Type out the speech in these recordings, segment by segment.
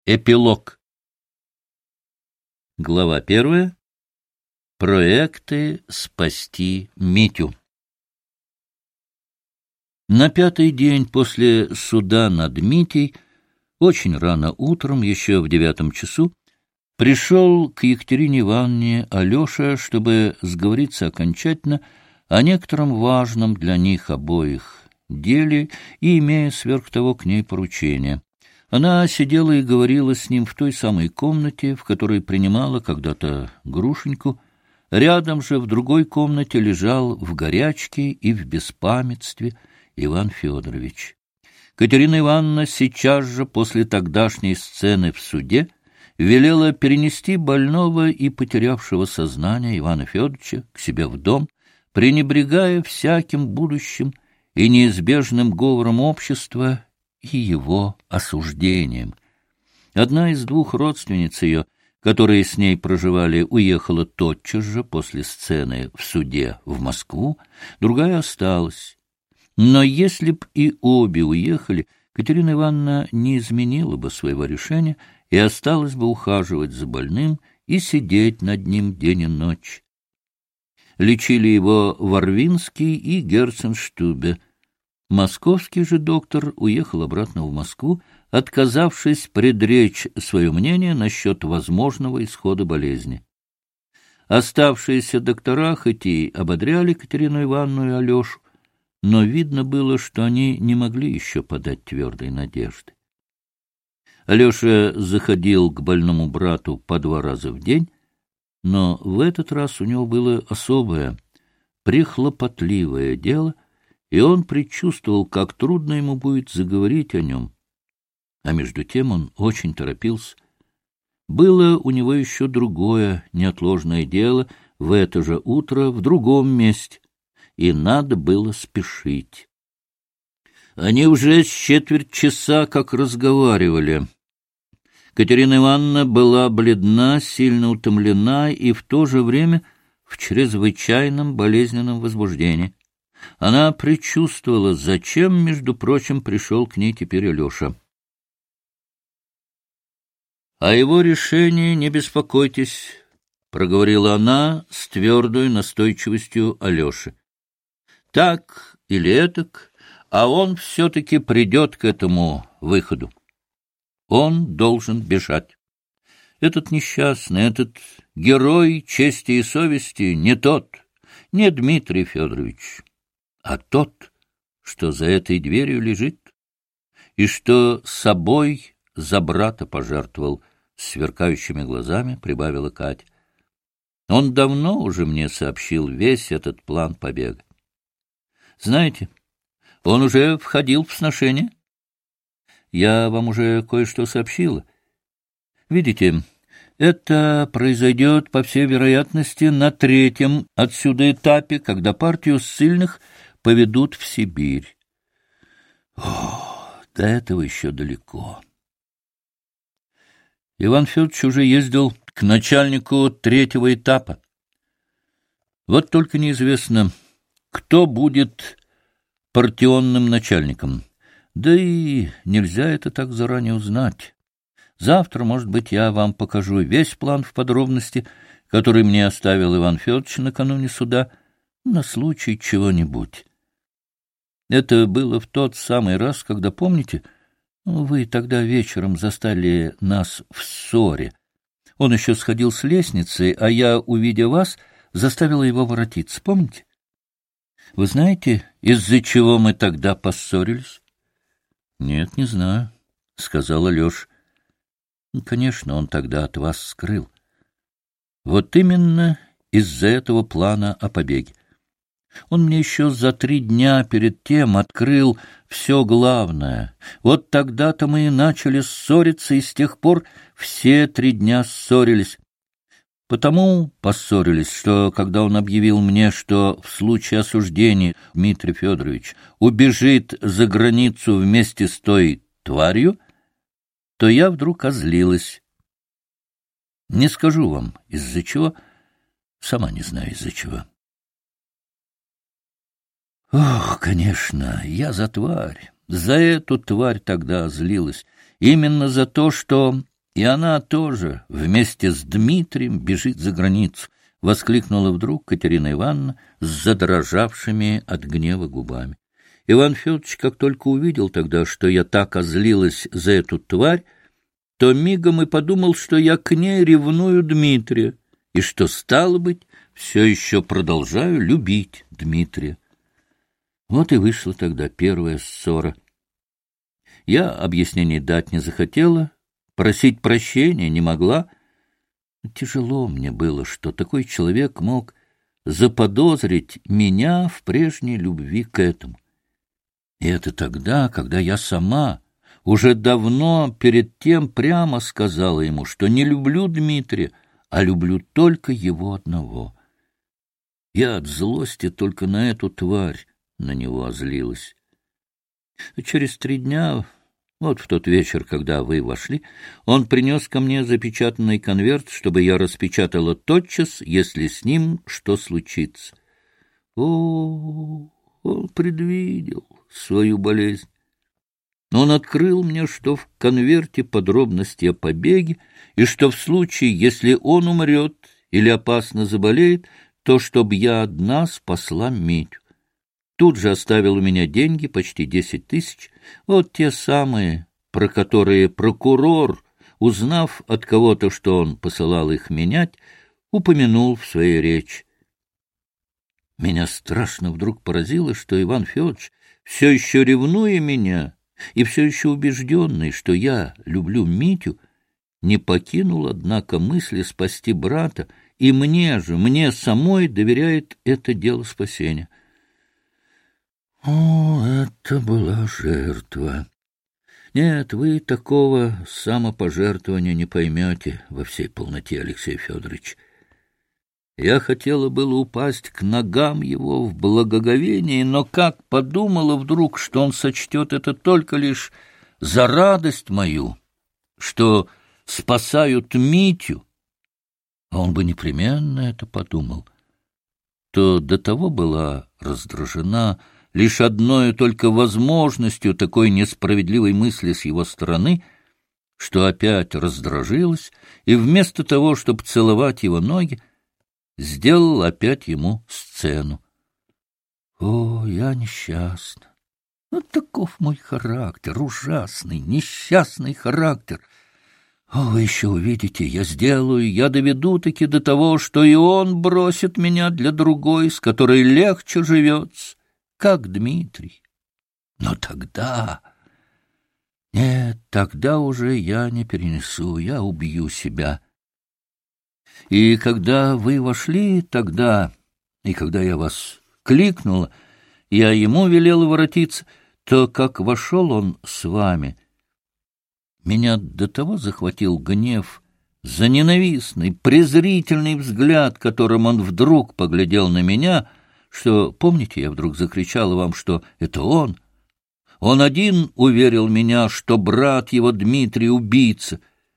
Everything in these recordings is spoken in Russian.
Эпилог. Глава 1. Проекты спасти Митю. На 5-й день после суда над Митей, очень рано утром, еще в 9 часу, пришел к Екатерине Ивановне Алеша, чтобы сговориться окончательно о некотором важном для них обоих деле и имея сверх того к ней поручение. Она сидела и говорила с ним в той самой комнате, в которой принимала когда-то Грушеньку. Рядом же в другой комнате лежал в горячке и в беспамятстве Иван Федорович. Катерина Ивановна сейчас же после тогдашней сцены в суде велела перенести больного и потерявшего сознание Ивана Федоровича к себе в дом, пренебрегая всяким будущим и неизбежным говором общества и его осуждением. Одна из двух родственниц ее, которые с ней проживали, уехала тотчас же после сцены в суде в Москву, другая осталась. Но если б и обе уехали, Катерина Ивановна не изменила бы своего решения и осталась бы ухаживать за больным и сидеть над ним день и ночь. Лечили его Варвинский и Герценштубе. Московский же доктор уехал обратно в Москву, отказавшись предречь свое мнение насчет возможного исхода болезни. Оставшиеся доктора хоть и ободряли Катерину Ивановну и Алешу, но видно было, что они не могли еще подать твердой надежды. Алеша заходил к больному брату по 2 раза в день, но в этот раз у него было особое, прихлопотливое дело, и он предчувствовал, как трудно ему будет заговорить о нем. А между тем он очень торопился. Было у него еще другое неотложное дело в это же утро в другом месте, и надо было спешить. Они уже с 4 часа как разговаривали. Катерина Ивановна была бледна, сильно утомлена и в то же время в чрезвычайном болезненном возбуждении. Она предчувствовала, зачем, между прочим, пришел к ней теперь Алеша. — О его решении не беспокойтесь, — проговорила она с твердой настойчивостью Алеши. — Так или этак, а он все-таки придет к этому выходу. Он должен бежать. Этот несчастный, этот герой чести и совести не тот, не Дмитрий Федорович, а тот, что за этой дверью лежит, и что собой за брата пожертвовал, с сверкающими глазами прибавила Катя. Он давно уже мне сообщил весь этот план побега. Знаете, он уже входил в сношение. Я вам уже кое-что сообщила. Видите, это произойдет, по всей вероятности, на 3-м отсюда этапе, когда партию ссыльных поведут в Сибирь. О, до этого еще далеко. Иван Федорович уже ездил к начальнику 3-го этапа. Вот только неизвестно, кто будет партионным начальником. Да и нельзя это так заранее узнать. Завтра, может быть, я вам покажу весь план в подробности, который мне оставил Иван Федорович накануне суда, на случай чего-нибудь. Это было в тот самый раз, когда, помните, вы тогда вечером застали нас в ссоре. Он еще сходил с лестницы, а я, увидя вас, заставила его воротиться. Помните? Вы знаете, из-за чего мы тогда поссорились? — Нет, не знаю, — сказал Алеша. — Конечно, он тогда от вас скрыл. Вот именно из-за этого плана о побеге. Он мне еще за 3 дня перед тем открыл все главное. Вот тогда-то мы и начали ссориться, и с тех пор все 3 дня ссорились. Потому поссорились, что, когда он объявил мне, что в случае осуждения Дмитрий Федорович убежит за границу вместе с той тварью, то я вдруг озлилась. Не скажу вам, из-за чего, сама не знаю, из-за чего. Ох, конечно, я за тварь. За эту тварь тогда злилась. Именно за то, что И она тоже вместе с Дмитрием бежит за границу, — воскликнула вдруг Катерина Ивановна с задрожавшими от гнева губами. Иван Федорович, как только увидел тогда, что я так озлилась за эту тварь, то мигом и подумал, что я к ней ревную Дмитрия, и что, стало быть, все еще продолжаю любить Дмитрия. Вот и вышла тогда первая ссора. Я объяснений дать не захотела, просить прощения не могла. Тяжело мне было, что такой человек мог заподозрить меня в прежней любви к этому. И это тогда, когда я сама уже давно перед тем прямо сказала ему, что не люблю Дмитрия, а люблю только его одного. Я от злости только на эту тварь на него озлилась. Через 3 дня, вот в тот вечер, когда вы вошли, он принес ко мне запечатанный конверт, чтобы я распечатала тотчас, если с ним что случится. Он предвидел свою болезнь. Он открыл мне, что в конверте подробности о побеге, и что в случае, если он умрет или опасно заболеет, то чтобы я одна спасла Митю. Тут же оставил у меня деньги, почти 10 000, вот те самые, про которые прокурор, узнав от кого-то, что он посылал их менять, упомянул в своей речи. Меня страшно вдруг поразило, что Иван Федорович, все еще ревнуя меня и все еще убежденный, что я люблю Митю, не покинул, однако, мысли спасти брата, и мне самой доверяет это дело спасения. О, это была жертва. Нет, вы такого самопожертвования не поймете во всей полноте, Алексей Федорович. Я хотела было упасть к ногам его в благоговении, но как подумала вдруг, что он сочтет это только лишь за радость мою, что спасают Митю, а он бы непременно это подумал, то до того была раздражена лишь одной только возможностью такой несправедливой мысли с его стороны, что опять раздражилась, и вместо того, чтобы целовать его ноги, сделал опять ему сцену. О, я несчастна! Вот таков мой характер, ужасный, несчастный характер. О, вы еще увидите, я доведу-таки до того, что и он бросит меня для другой, с которой легче живется, как Дмитрий. Но тогда... Нет, тогда уже я не перенесу, я убью себя. И когда вы вошли тогда, и когда я вас кликнула, я ему велела воротиться, то, как вошел он с вами, меня до того захватил гнев за ненавистный, презрительный взгляд, которым он вдруг поглядел на меня, что, помните, я вдруг закричала вам, что это он? Он один уверил меня, что брат его Дмитрий убийца.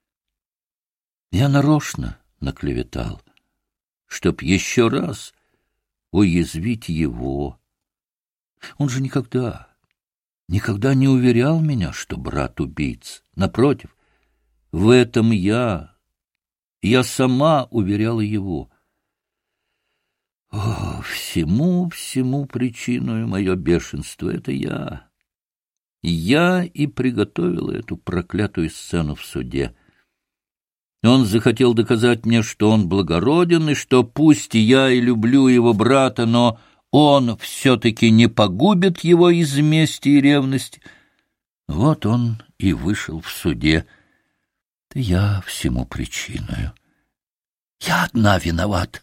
Я нарочно наклеветал, чтоб еще раз уязвить его. Он же никогда не уверял меня, что брат убийца. Напротив, в этом я сама уверяла его. О, всему причиною мое бешенство — это я. Я и приготовила эту проклятую сцену в суде. Он захотел доказать мне, что он благороден, и что пусть я и люблю его брата, но он все-таки не погубит его из мести и ревности. Вот он и вышел в суде. Да я всему причиною. Я одна виноват.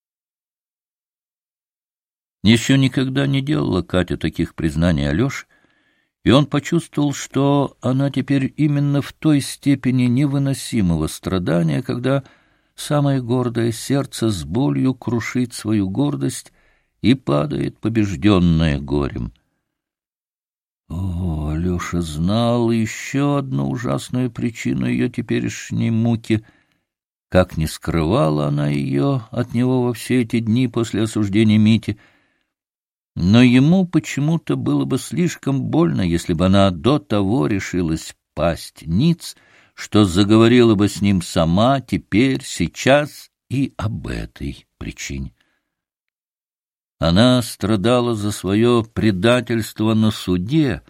Еще никогда не делала Катя таких признаний Алёше, и он почувствовал, что она теперь именно в той степени невыносимого страдания, когда самое гордое сердце с болью крушит свою гордость и падает, побежденное горем. О, Алеша знал еще одну ужасную причину ее теперешней муки. Как не скрывала она ее от него во все эти дни после осуждения Мити, но ему почему-то было бы слишком больно, если бы она до того решилась пасть ниц, что заговорила бы с ним сама теперь, сейчас и об этой причине. Она страдала за свое предательство на суде,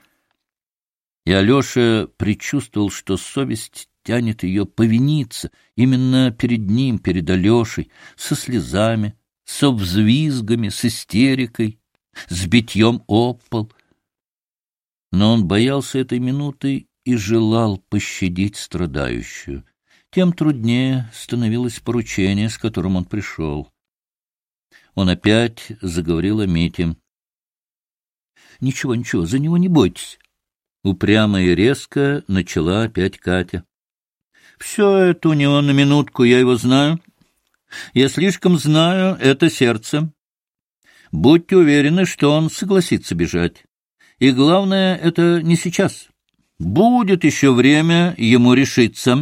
и Алеша предчувствовал, что совесть тянет ее повиниться именно перед ним, перед Алешей, со слезами, со взвизгами, с истерикой, с битьем об пол. Но он боялся этой минуты и желал пощадить страдающую. Тем труднее становилось поручение, с которым он пришел. Он опять заговорил о Мите. — Ничего, ничего, за него не бойтесь. Упрямо и резко начала опять Катя. — Все это у него на минутку, я его знаю. Я слишком знаю это сердце. Будьте уверены, что он согласится бежать. И главное, это не сейчас. Будет еще время ему решиться.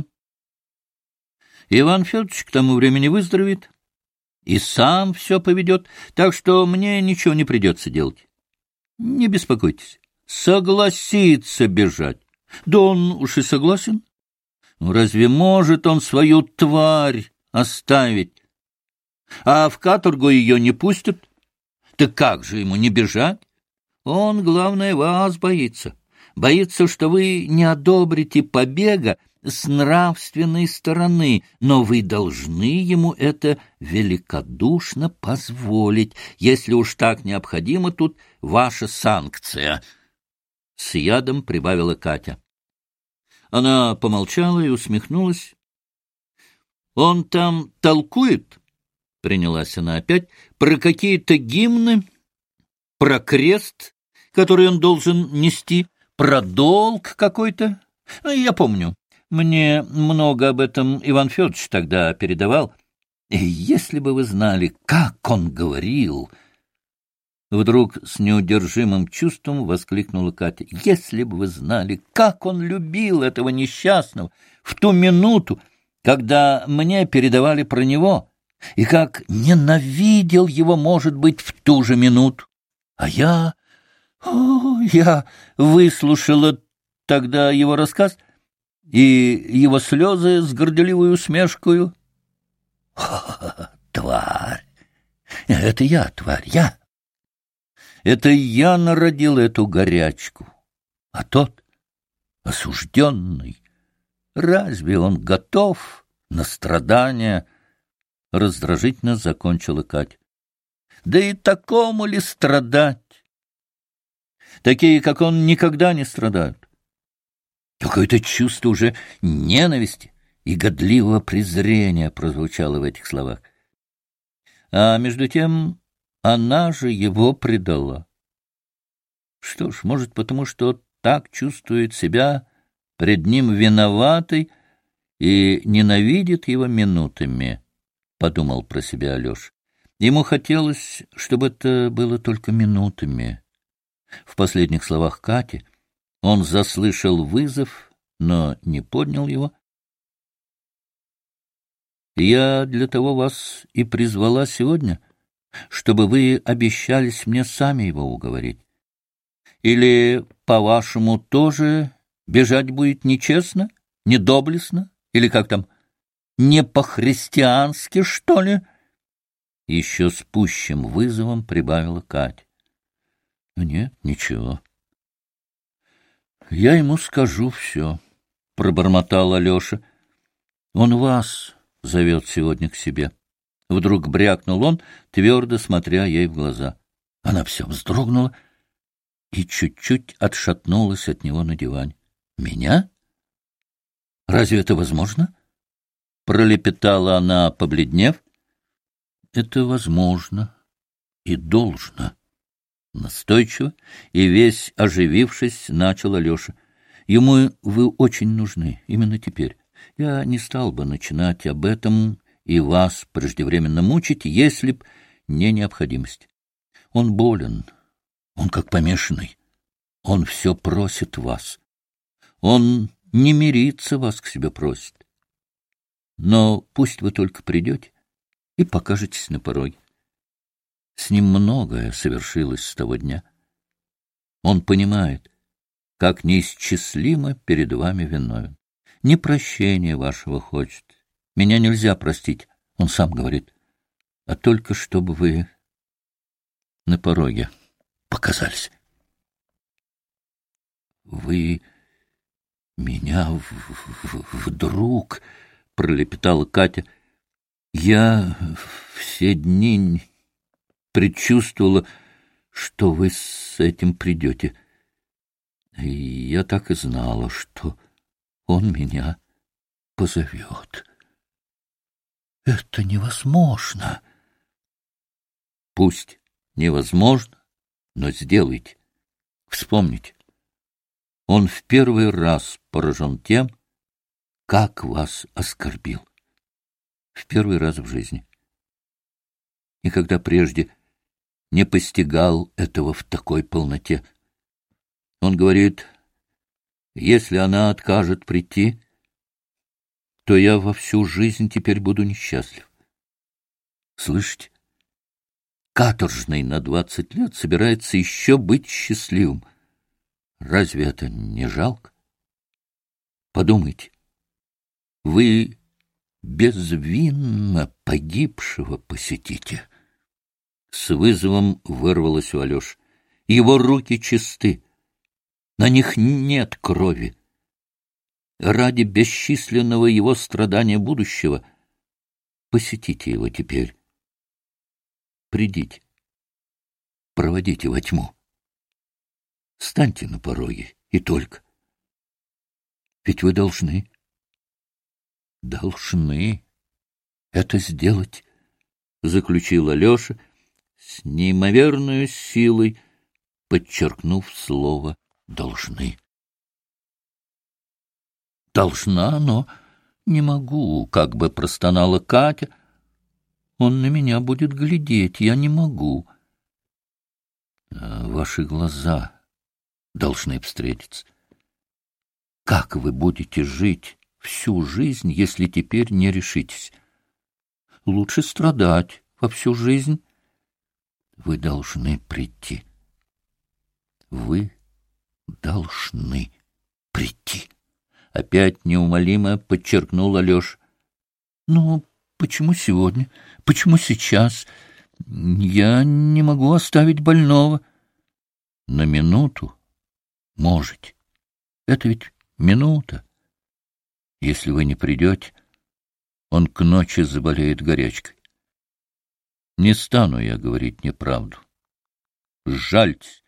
Иван Федорович к тому времени выздоровеет и сам все поведет, так что мне ничего не придется делать. Не беспокойтесь. Согласится бежать. Да он уж и согласен. Разве может он свою тварь оставить? А в каторгу ее не пустят? Так как же ему не бежать? Он, главное, вас боится. Боится, что вы не одобрите побега с нравственной стороны, но вы должны ему это великодушно позволить, если уж так необходима тут ваша санкция. С ядом прибавила Катя. Она помолчала и усмехнулась. Он там толкует, принялась она опять, про какие-то гимны, про крест, который он должен нести, про долг какой-то. Я помню, мне много об этом Иван Федорович тогда передавал. И если бы вы знали, как он говорил... Вдруг с неудержимым чувством воскликнула Катя. Если бы вы знали, как он любил этого несчастного в ту минуту, когда мне передавали про него, и как ненавидел его, может быть, в ту же минуту. А я выслушала тогда его рассказ и его слезы с горделивой усмешкою. Тварь! Это я, тварь, я! Это я народил эту горячку. А тот, осужденный, разве он готов на страдания? Раздражительно закончила Катя. Да и такому ли страдать? Такие, как он, никогда не страдают. Какое-то чувство уже ненависти и годливого презрения прозвучало в этих словах. А между тем она же его предала. Что ж, может, потому что так чувствует себя пред ним виноватой и ненавидит его минутами, — подумал про себя Алеша. Ему хотелось, чтобы это было только минутами. В последних словах Кати он заслышал вызов, но не поднял его. «Я для того вас и призвала сегодня, чтобы вы обещались мне сами его уговорить. Или, по-вашему, тоже бежать будет нечестно, недоблестно, или как там, не по-христиански, что ли?» Еще с пущим вызовом прибавила Катя. «Нет, ничего. Я ему скажу все», — пробормотал Алеша. «Он вас зовет сегодня к себе». Вдруг брякнул он, твердо смотря ей в глаза. Она все вздрогнула и чуть-чуть отшатнулась от него на диване. «Меня? Разве это возможно?» Пролепетала она, побледнев. «Это возможно и должно». Настойчиво и весь оживившись, начал Алеша. «Ему вы очень нужны, именно теперь. Я не стал бы начинать об этом и вас преждевременно мучить, если б не необходимость. Он болен, он как помешанный, он все просит вас. Он не мириться вас к себе просит. Но пусть вы только придете и покажетесь на пороге. С ним многое совершилось с того дня. Он понимает, как неисчислимо перед вами виновен. не прощения вашего хочет. Меня нельзя простить, он сам говорит, а только чтобы вы на пороге показались. Вы меня вдруг, пролепетала Катя. Я все дни предчувствовала, что вы с этим придете. И я так и знала, что он меня позовет. Это невозможно. Пусть невозможно, но сделайте. Вспомните. Он в первый раз поражен тем, как вас оскорбил. В первый раз в жизни. Никогда прежде не постигал этого в такой полноте. Он говорит, если она откажет прийти, то я во всю жизнь теперь буду несчастлив. Слышите? Каторжный на 20 лет собирается еще быть счастливым. Разве это не жалко? Подумайте, вы безвинно погибшего посетите. С вызовом вырвалось у Алеши. Его руки чисты, на них нет крови. Ради бесчисленного его страдания будущего посетите его теперь. Придите, проводите во тьму. Станьте на пороге, и только. Ведь вы должны это сделать, заключил Алеша с неимоверной силой, подчеркнув слово «должны». Должна, но не могу, как бы простонала Катя. Он на меня будет глядеть, я не могу. Ваши глаза должны встретиться. Как вы будете жить всю жизнь, если теперь не решитесь? Лучше страдать во всю жизнь. Вы должны прийти. Вы должны прийти. Опять неумолимо подчеркнул Алеша. Ну, почему сегодня? Почему сейчас? Я не могу оставить больного. На минуту можете. Это ведь минута. Если вы не придете, он к ночи заболеет горячкой. Не стану я говорить неправду. Жальтесь.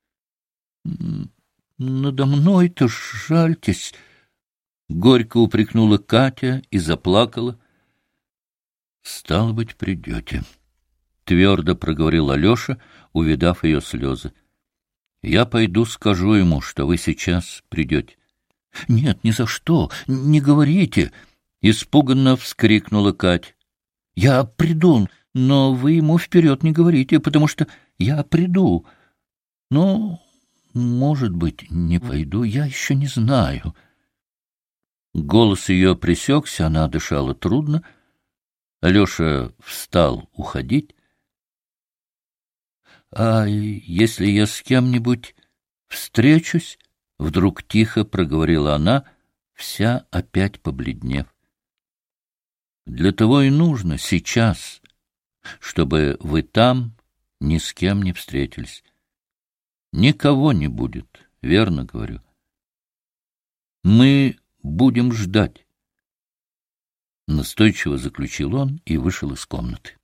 Надо мной-то жальтесь. Горько упрекнула Катя и заплакала. Стало быть, придете. Твердо проговорил Алеша, увидав ее слезы. Я пойду скажу ему, что вы сейчас придете. — Нет, ни за что, не говорите! — испуганно вскрикнула Катя. — Я приду, но вы ему вперед не говорите, потому что я приду. Но, может быть, не пойду, я еще не знаю. Голос ее пресекся, она дышала трудно. Алеша встал уходить. — А если я с кем-нибудь встречусь? — вдруг тихо проговорила она, вся опять побледнев. — Для того и нужно сейчас, чтобы вы там ни с кем не встретились. Никого не будет, верно говорю. Мы будем ждать. Настойчиво заключил он и вышел из комнаты.